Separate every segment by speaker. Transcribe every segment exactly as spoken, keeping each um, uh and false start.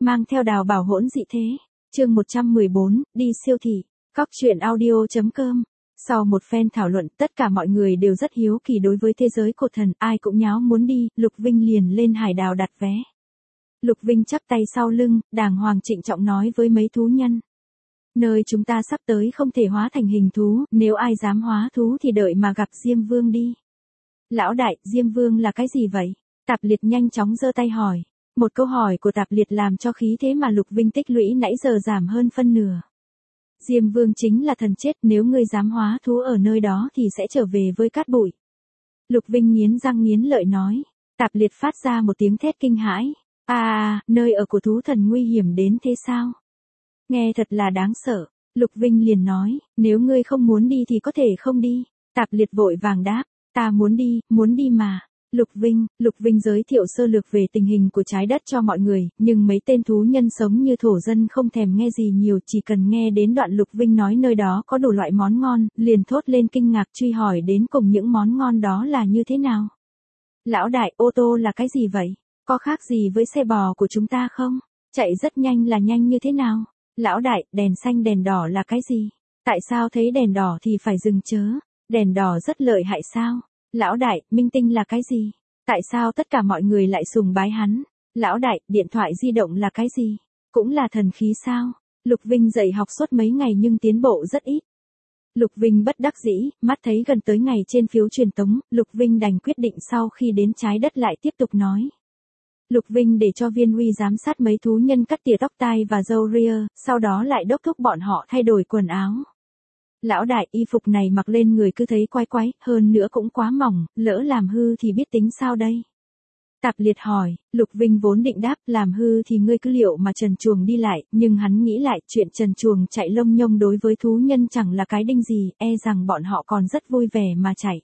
Speaker 1: mang theo đào bảo hỗn dị thế. Chương một trăm mười bốn, đi siêu thị. Cóc truyện audio chấm com. Sau một phen thảo luận, tất cả mọi người đều rất hiếu kỳ đối với thế giới cột thần, ai cũng nháo muốn đi, Lục Vinh liền lên hải đào đặt vé. Lục Vinh chắp tay sau lưng, đàng hoàng trịnh trọng nói với mấy thú nhân. Nơi chúng ta sắp tới không thể hóa thành hình thú, nếu ai dám hóa thú thì đợi mà gặp Diêm Vương đi. Lão đại, Diêm Vương là cái gì vậy? Tạp Liệt nhanh chóng giơ tay hỏi. Một câu hỏi của Tạp Liệt làm cho khí thế mà Lục Vinh tích lũy nãy giờ giảm hơn phân nửa. Diêm Vương chính là thần chết, nếu ngươi dám hóa thú ở nơi đó thì sẽ trở về với cát bụi. Lục Vinh nghiến răng nghiến lợi nói. Tạp Liệt phát ra một tiếng thét kinh hãi. À, nơi ở của thú thần nguy hiểm đến thế sao? Nghe thật là đáng sợ. Lục Vinh liền nói, nếu ngươi không muốn đi thì có thể không đi. Tạp Liệt vội vàng đáp, ta muốn đi, muốn đi mà. Lục Vinh, Lục Vinh giới thiệu sơ lược về tình hình của trái đất cho mọi người, nhưng mấy tên thú nhân sống như thổ dân không thèm nghe gì nhiều, chỉ cần nghe đến đoạn Lục Vinh nói nơi đó có đủ loại món ngon, liền thốt lên kinh ngạc truy hỏi đến cùng những món ngon đó là như thế nào. Lão đại, ô tô là cái gì vậy? Có khác gì với xe bò của chúng ta không? Chạy rất nhanh là nhanh như thế nào? Lão đại, đèn xanh đèn đỏ là cái gì? Tại sao thấy đèn đỏ thì phải dừng chớ? Đèn đỏ rất lợi hại sao? Lão đại, minh tinh là cái gì? Tại sao tất cả mọi người lại sùng bái hắn? Lão đại, điện thoại di động là cái gì? Cũng là thần khí sao? Lục Vinh dạy học suốt mấy ngày nhưng tiến bộ rất ít. Lục Vinh bất đắc dĩ, mắt thấy gần tới ngày trên phiếu truyền tống, Lục Vinh đành quyết định sau khi đến trái đất lại tiếp tục nói. Lục Vinh để cho Viên Uy giám sát mấy thú nhân cắt tỉa tóc tai và râu ria, sau đó lại đốc thúc bọn họ thay đổi quần áo. Lão đại, y phục này mặc lên người cứ thấy quái quái, hơn nữa cũng quá mỏng, lỡ làm hư thì biết tính sao đây? Tạp Liệt hỏi. Lục Vinh vốn định đáp, làm hư thì ngươi cứ liệu mà trần truồng đi lại, nhưng hắn nghĩ lại, chuyện trần truồng chạy lông nhông đối với thú nhân chẳng là cái đinh gì, e rằng bọn họ còn rất vui vẻ mà chạy.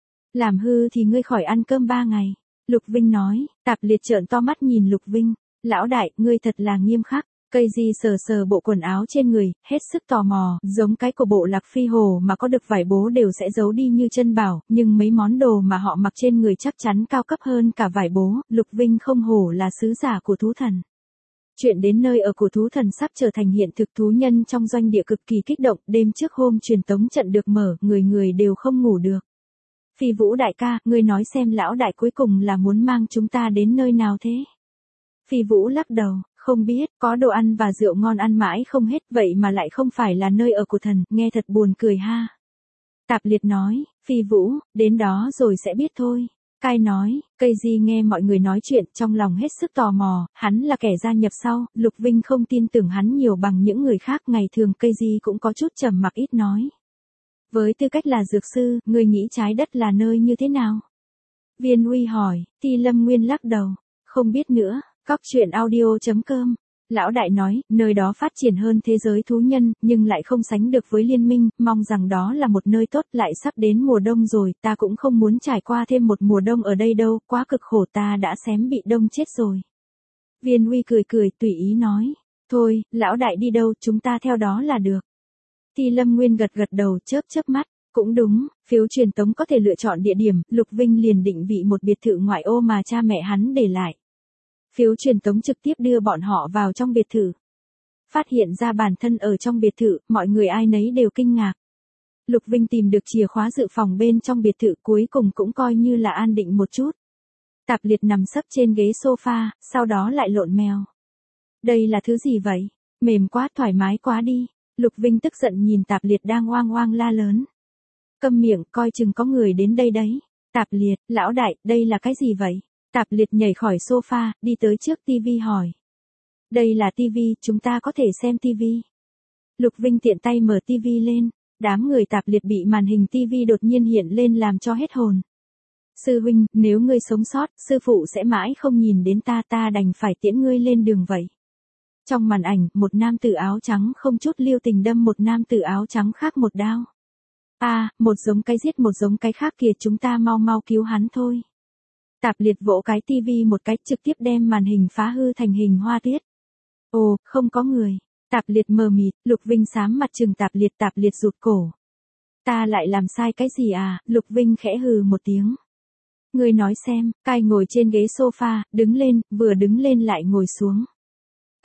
Speaker 1: Làm hư thì ngươi khỏi ăn cơm ba ngày. Lục Vinh nói. Tạp Liệt trợn to mắt nhìn Lục Vinh. Lão đại, ngươi thật là nghiêm khắc. Cây Di sờ sờ bộ quần áo trên người, hết sức tò mò, giống cái của bộ Lạc Phi Hồ mà có được vải bố đều sẽ giấu đi như chân bảo, nhưng mấy món đồ mà họ mặc trên người chắc chắn cao cấp hơn cả vải bố, Lục Vinh không hổ là sứ giả của thú thần. Chuyện đến nơi ở của thú thần sắp trở thành hiện thực, thú nhân trong doanh địa cực kỳ kích động, đêm trước hôm truyền tống trận được mở, người người đều không ngủ được. Phi Vũ đại ca, ngươi nói xem lão đại cuối cùng là muốn mang chúng ta đến nơi nào thế? Phi Vũ lắc đầu. Không biết, có đồ ăn và rượu ngon ăn mãi không hết, vậy mà lại không phải là nơi ở của thần, nghe thật buồn cười ha. Tạp Liệt nói. Phi Vũ, đến đó rồi sẽ biết thôi. Cai nói. Cây Di nghe mọi người nói chuyện, trong lòng hết sức tò mò, hắn là kẻ gia nhập sau, Lục Vinh không tin tưởng hắn nhiều bằng những người khác, ngày thường Cây Di cũng có chút trầm mặc ít nói. Với tư cách là dược sư, ngươi nghĩ trái đất là nơi như thế nào? Viên Uy hỏi. Ti Lâm Nguyên lắc đầu. Không biết nữa. Cóc truyện audio chấm com. Lão đại nói, nơi đó phát triển hơn thế giới thú nhân, nhưng lại không sánh được với liên minh, mong rằng đó là một nơi tốt, lại sắp đến mùa đông rồi, ta cũng không muốn trải qua thêm một mùa đông ở đây đâu, quá cực khổ, ta đã xém bị đông chết rồi. Viên Uy cười cười, tùy ý nói, thôi, lão đại đi đâu, chúng ta theo đó là được. Ti Lâm Nguyên gật gật đầu, chớp chớp mắt. Cũng đúng, phiếu truyền tống có thể lựa chọn địa điểm, Lục Vinh liền định vị một biệt thự ngoại ô mà cha mẹ hắn để lại. Phiếu truyền tống trực tiếp đưa bọn họ vào trong biệt thự. Phát hiện ra bản thân ở trong biệt thự, mọi người ai nấy đều kinh ngạc. Lục Vinh tìm được chìa khóa dự phòng bên trong biệt thự, cuối cùng cũng coi như là an định một chút. Tạp Liệt nằm sấp trên ghế sofa, sau đó lại lộn mèo. Đây là thứ gì vậy? Mềm quá, thoải mái quá đi. Lục Vinh tức giận nhìn Tạp Liệt đang oang oang la lớn. Câm miệng, coi chừng có người đến đây đấy. Tạp Liệt, lão đại, đây là cái gì vậy? Tạp Liệt nhảy khỏi sofa, đi tới trước tivi hỏi. Đây là tivi, chúng ta có thể xem tivi. Lục Vinh tiện tay mở tivi lên, đám người Tạp Liệt bị màn hình tivi đột nhiên hiện lên làm cho hết hồn. Sư huynh, nếu ngươi sống sót, sư phụ sẽ mãi không nhìn đến ta, ta đành phải tiễn ngươi lên đường vậy. Trong màn ảnh, một nam tử áo trắng không chút lưu tình đâm một nam tử áo trắng khác một đao. À, một giống cái giết một giống cái khác kìa, chúng ta mau mau cứu hắn thôi. Tạp Liệt vỗ cái tivi một cái, trực tiếp đem màn hình phá hư thành hình hoa tiết. Ồ, không có người. Tạp Liệt mờ mịt, Lục Vinh xám mặt trừng Tạp Liệt, Tạp Liệt rụt cổ. Ta lại làm sai cái gì à? Lục Vinh khẽ hừ một tiếng. Ngươi nói xem, Cai ngồi trên ghế sofa, đứng lên, vừa đứng lên lại ngồi xuống.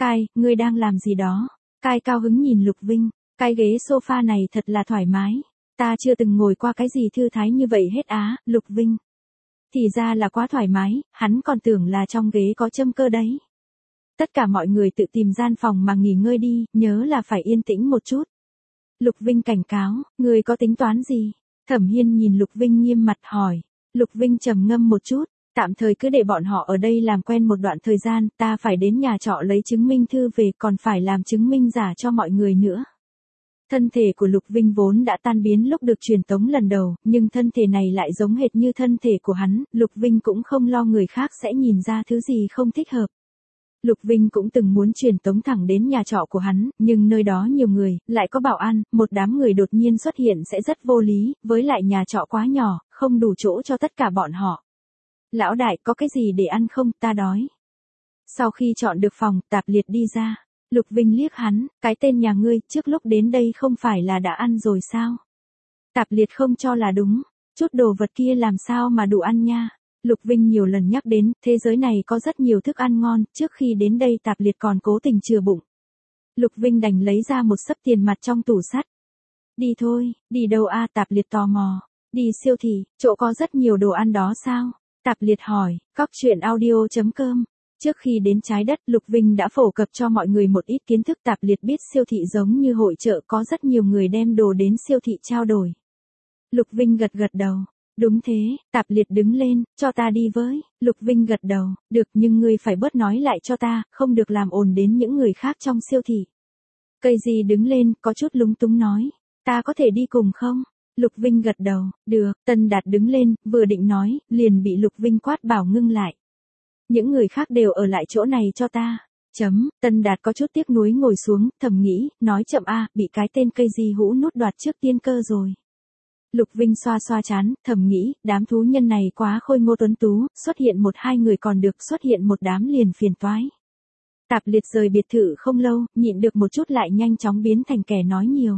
Speaker 1: Cai, ngươi đang làm gì đó? Cai cao hứng nhìn Lục Vinh, cái ghế sofa này thật là thoải mái. Ta chưa từng ngồi qua cái gì thư thái như vậy hết á, Lục Vinh. Thì ra là quá thoải mái, hắn còn tưởng là trong ghế có châm cơ đấy. Tất cả mọi người tự tìm gian phòng mà nghỉ ngơi đi, nhớ là phải yên tĩnh một chút. Lục Vinh cảnh cáo, người có tính toán gì? Thẩm Hiên nhìn Lục Vinh nghiêm mặt hỏi. Lục Vinh trầm ngâm một chút, tạm thời cứ để bọn họ ở đây làm quen một đoạn thời gian, ta phải đến nhà trọ lấy chứng minh thư về, còn phải làm chứng minh giả cho mọi người nữa. Thân thể của Lục Vinh vốn đã tan biến lúc được truyền tống lần đầu, nhưng thân thể này lại giống hệt như thân thể của hắn, Lục Vinh cũng không lo người khác sẽ nhìn ra thứ gì không thích hợp. Lục Vinh cũng từng muốn truyền tống thẳng đến nhà trọ của hắn, nhưng nơi đó nhiều người, lại có bảo an, một đám người đột nhiên xuất hiện sẽ rất vô lý, với lại nhà trọ quá nhỏ, không đủ chỗ cho tất cả bọn họ. Lão đại, có cái gì để ăn không, ta đói. Sau khi chọn được phòng, Tạp Liệt đi ra. Lục Vinh liếc hắn, cái tên nhà ngươi, trước lúc đến đây không phải là đã ăn rồi sao? Tạp Liệt không cho là đúng, chút đồ vật kia làm sao mà đủ ăn nha. Lục Vinh nhiều lần nhắc đến, thế giới này có rất nhiều thức ăn ngon, trước khi đến đây Tạp Liệt còn cố tình chừa bụng. Lục Vinh đành lấy ra một xấp tiền mặt trong tủ sắt. Đi thôi, đi đâu a? Tạp Liệt tò mò. Đi siêu thị, chỗ có rất nhiều đồ ăn đó sao? Tạp Liệt hỏi, cóc truyện audio chấm com. Trước khi đến trái đất, Lục Vinh đã phổ cập cho mọi người một ít kiến thức. Tạp Liệt biết siêu thị giống như hội chợ, có rất nhiều người đem đồ đến siêu thị trao đổi. Lục Vinh gật gật đầu. Đúng thế, Tạp Liệt đứng lên, cho ta đi với. Lục Vinh gật đầu, được, nhưng ngươi phải bớt nói lại cho ta, không được làm ồn đến những người khác trong siêu thị. Cây gì đứng lên, có chút lúng túng nói, ta có thể đi cùng không? Lục Vinh gật đầu, được. Tân Đạt đứng lên, vừa định nói, liền bị Lục Vinh quát bảo ngưng lại. Những người khác đều ở lại chỗ này cho ta. Chấm, Tân Đạt có chút tiếc nuối ngồi xuống, thầm nghĩ, nói chậm a, bị cái tên cây gì hũ nút đoạt trước tiên cơ rồi. Lục Vinh xoa xoa chán, thầm nghĩ, đám thú nhân này quá khôi ngô tuấn tú, xuất hiện một hai người còn được, xuất hiện một đám liền phiền toái. Tạp Liệt rời biệt thự không lâu, nhịn được một chút lại nhanh chóng biến thành kẻ nói nhiều.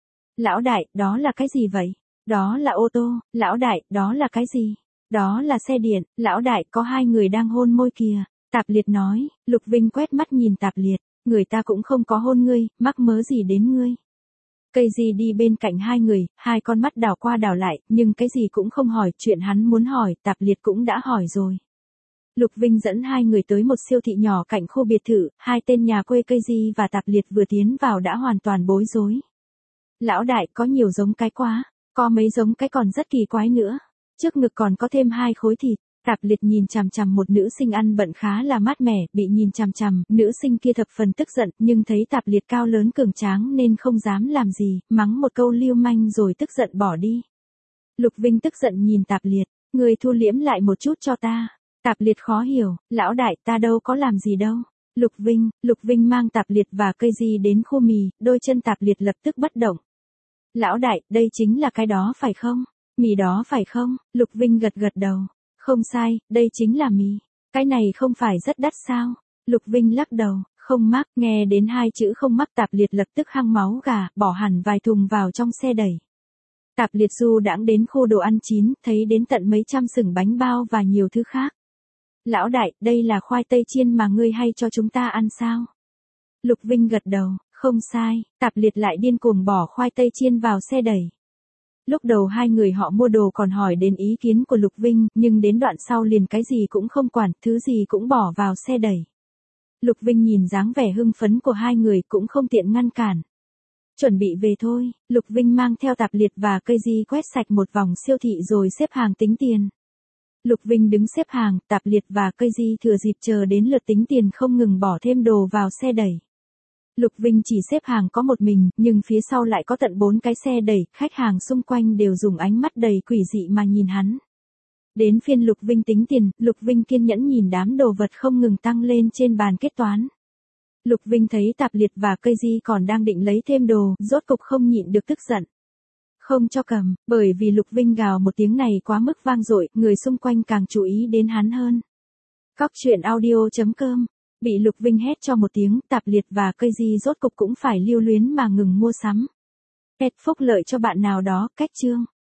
Speaker 1: Lão đại, đó là cái gì vậy? Đó là ô tô. Lão đại, đó là cái gì? Đó là xe điện. Lão đại, có hai người đang hôn môi kìa. Tạp Liệt nói. Lục Vinh quét mắt nhìn Tạp Liệt, người ta cũng không có hôn ngươi, mắc mớ gì đến ngươi. Cây gì đi bên cạnh hai người, hai con mắt đảo qua đảo lại, nhưng cái gì cũng không hỏi, chuyện hắn muốn hỏi, Tạp Liệt cũng đã hỏi rồi. Lục Vinh dẫn hai người tới một siêu thị nhỏ cạnh khu biệt thự, hai tên nhà quê Cây Di và Tạp Liệt vừa tiến vào đã hoàn toàn bối rối. Lão đại, có nhiều giống cái quá, có mấy giống cái còn rất kỳ quái nữa. Trước ngực còn có thêm hai khối thịt. Tạp Liệt nhìn chằm chằm một nữ sinh ăn bận khá là mát mẻ, bị nhìn chằm chằm, nữ sinh kia thập phần tức giận, nhưng thấy Tạp Liệt cao lớn cường tráng nên không dám làm gì, mắng một câu lưu manh rồi tức giận bỏ đi. Lục Vinh tức giận nhìn Tạp Liệt, người thu liễm lại một chút cho ta. Tạp Liệt khó hiểu, lão đại, ta đâu có làm gì đâu. Lục Vinh, Lục Vinh mang Tạp Liệt và Cây Di đến khu mì, đôi chân Tạp Liệt lập tức bất động. Lão đại, đây chính là cái đó phải không? Mì đó phải không? Lục Vinh gật gật đầu. Không sai, đây chính là mì. Cái này không phải rất đắt sao? Lục Vinh lắc đầu, không mắc, nghe đến hai chữ không mắc Tạp Liệt lập tức hăng máu gà, bỏ hẳn vài thùng vào trong xe đẩy. Tạp Liệt du đãng đến khu đồ ăn chín, thấy đến tận mấy trăm sừng bánh bao và nhiều thứ khác. Lão đại, đây là khoai tây chiên mà ngươi hay cho chúng ta ăn sao? Lục Vinh gật đầu, không sai, Tạp Liệt lại điên cuồng bỏ khoai tây chiên vào xe đẩy. Lúc đầu hai người họ mua đồ còn hỏi đến ý kiến của Lục Vinh, nhưng đến đoạn sau liền cái gì cũng không quản, thứ gì cũng bỏ vào xe đẩy. Lục Vinh nhìn dáng vẻ hưng phấn của hai người cũng không tiện ngăn cản. Chuẩn bị về thôi, Lục Vinh mang theo Tạp Liệt và Cây Di quét sạch một vòng siêu thị rồi xếp hàng tính tiền. Lục Vinh đứng xếp hàng, Tạp Liệt và Cây Di thừa dịp chờ đến lượt tính tiền không ngừng bỏ thêm đồ vào xe đẩy. Lục Vinh chỉ xếp hàng có một mình, nhưng phía sau lại có tận bốn cái xe đẩy, khách hàng xung quanh đều dùng ánh mắt đầy quỷ dị mà nhìn hắn. Đến phiên Lục Vinh tính tiền, Lục Vinh kiên nhẫn nhìn đám đồ vật không ngừng tăng lên trên bàn kết toán. Lục Vinh thấy Tạp Liệt và Cây Di còn đang định lấy thêm đồ, rốt cục không nhịn được tức giận. Không cho cầm, bởi vì Lục Vinh gào một tiếng này quá mức vang dội, người xung quanh càng chú ý đến hắn hơn. Cóc truyện audio chấm com. Bị Lục Vinh hét cho một tiếng, Tạp Liệt và Cây Di rốt cục cũng phải lưu luyến mà ngừng mua sắm. Hết phúc lợi cho bạn nào đó, cách chương.